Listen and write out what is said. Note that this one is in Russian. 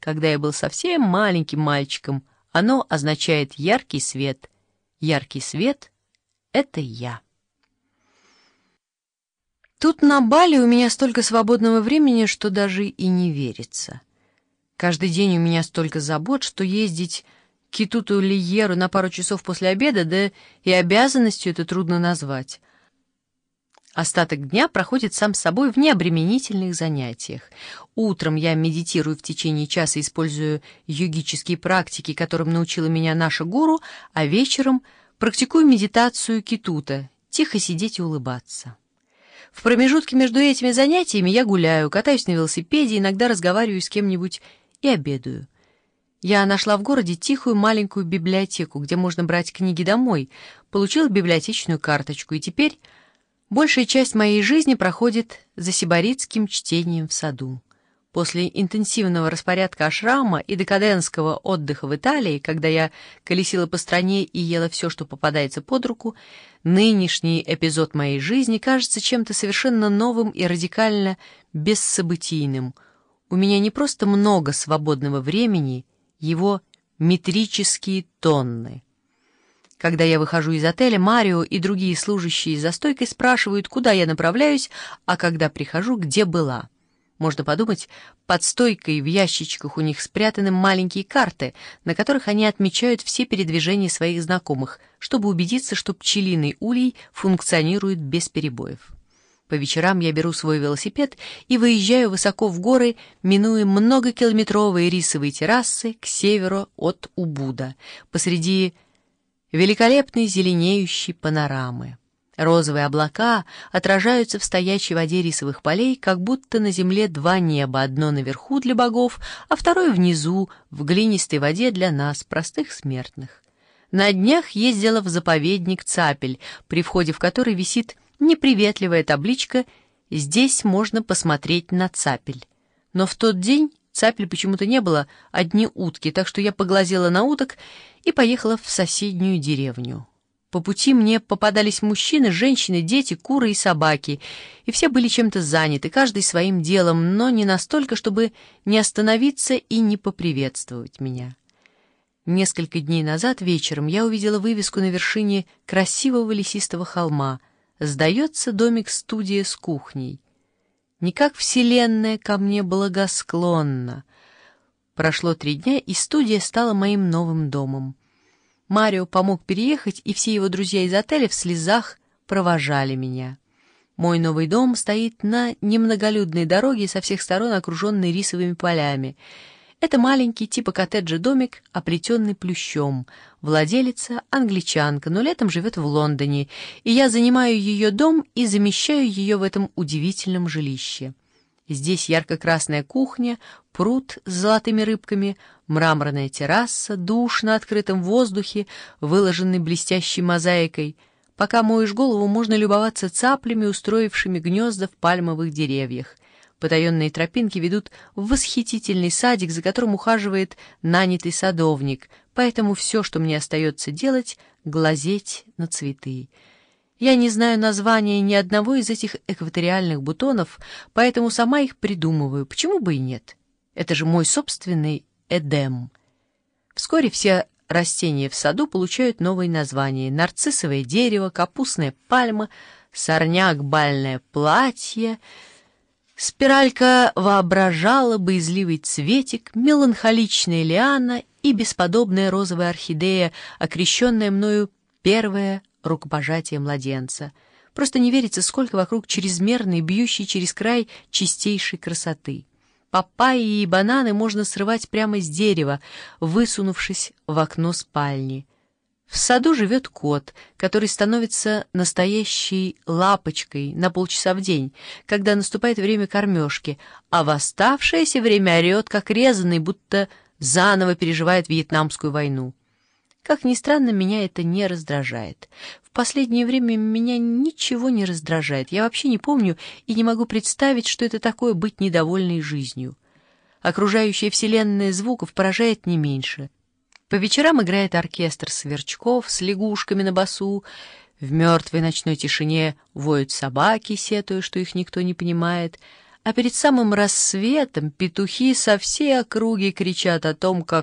когда я был совсем маленьким мальчиком. Оно означает «яркий свет». Яркий свет — это я. Тут на Бали у меня столько свободного времени, что даже и не верится. Каждый день у меня столько забот, что ездить к Китуту-Лиеру на пару часов после обеда, да и обязанностью это трудно назвать. Остаток дня проходит сам собой в необременительных занятиях. Утром я медитирую в течение часа, используя йогические практики, которым научила меня наша гуру, а вечером практикую медитацию Китута — тихо сидеть и улыбаться. В промежутке между этими занятиями я гуляю, катаюсь на велосипеде, иногда разговариваю с кем-нибудь и обедаю. Я нашла в городе тихую маленькую библиотеку, где можно брать книги домой, получила библиотечную карточку, и теперь большая часть моей жизни проходит за сибаритским чтением в саду. После интенсивного распорядка ашрама и декадентского отдыха в Италии, когда я колесила по стране и ела все, что попадается под руку, нынешний эпизод моей жизни кажется чем-то совершенно новым и радикально бессобытийным. У меня не просто много свободного времени, его метрические тонны. Когда я выхожу из отеля, Марио и другие служащие за стойкой спрашивают, куда я направляюсь, а когда прихожу, где была. Можно подумать, под стойкой в ящичках у них спрятаны маленькие карты, на которых они отмечают все передвижения своих знакомых, чтобы убедиться, что пчелиный улей функционирует без перебоев. По вечерам я беру свой велосипед и выезжаю высоко в горы, минуя многокилометровые рисовые террасы к северу от Убуда, посреди великолепной зеленеющей панорамы. Розовые облака отражаются в стоячей воде рисовых полей, как будто на земле два неба, одно наверху для богов, а второе внизу, в глинистой воде для нас, простых смертных. На днях ездила в заповедник Цапель, при входе в который висит неприветливая табличка «Здесь можно посмотреть на Цапель». Но в тот день цапель почему-то не было, одни утки, так что я поглазела на уток и поехала в соседнюю деревню. По пути мне попадались мужчины, женщины, дети, куры и собаки, и все были чем-то заняты, каждый своим делом, но не настолько, чтобы не остановиться и не поприветствовать меня. Несколько дней назад вечером я увидела вывеску на вершине красивого лесистого холма «Сдается домик-студия с кухней». Не как вселенная ко мне благосклонна. Прошло 3 дня, и студия стала моим новым домом. Марио помог переехать, и все его друзья из отеля в слезах провожали меня. Мой новый дом стоит на немноголюдной дороге, со всех сторон окруженный рисовыми полями. Это маленький типа коттеджа домик, оплетенный плющом. Владелица — англичанка, но летом живет в Лондоне, и я занимаю ее дом и замещаю ее в этом удивительном жилище. Здесь ярко-красная кухня, пруд с золотыми рыбками, мраморная терраса, душ на открытом воздухе, выложенный блестящей мозаикой. Пока моешь голову, можно любоваться цаплями, устроившими гнезда в пальмовых деревьях. Потаенные тропинки ведут в восхитительный садик, за которым ухаживает нанятый садовник, поэтому все, что мне остается делать — глазеть на цветы. Я не знаю названия ни одного из этих экваториальных бутонов, поэтому сама их придумываю. Почему бы и нет? Это же мой собственный Эдем. Вскоре все растения в саду получают новые названия: нарциссовое дерево, капустная пальма, сорняк, бальное платье, спиралька воображала, боязливый цветик, меланхоличная лиана и бесподобная розовая орхидея, окрещенная мною первое рукопожатие младенца. Просто не верится, сколько вокруг чрезмерной, бьющей через край чистейшей красоты. Папайи и бананы можно срывать прямо с дерева, высунувшись в окно спальни. В саду живет кот, который становится настоящей лапочкой на полчаса в день, когда наступает время кормежки, а в оставшееся время орет, как резаный, будто заново переживает Вьетнамскую войну. Как ни странно, меня это не раздражает. В последнее время меня ничего не раздражает. Я вообще не помню и не могу представить, что это такое быть недовольной жизнью. Окружающая вселенная звуков поражает не меньше. По вечерам играет оркестр сверчков с лягушками на басу. В мертвой ночной тишине воют собаки, сетуя, что их никто не понимает. а перед самым рассветом петухи со всей округи кричат о том, как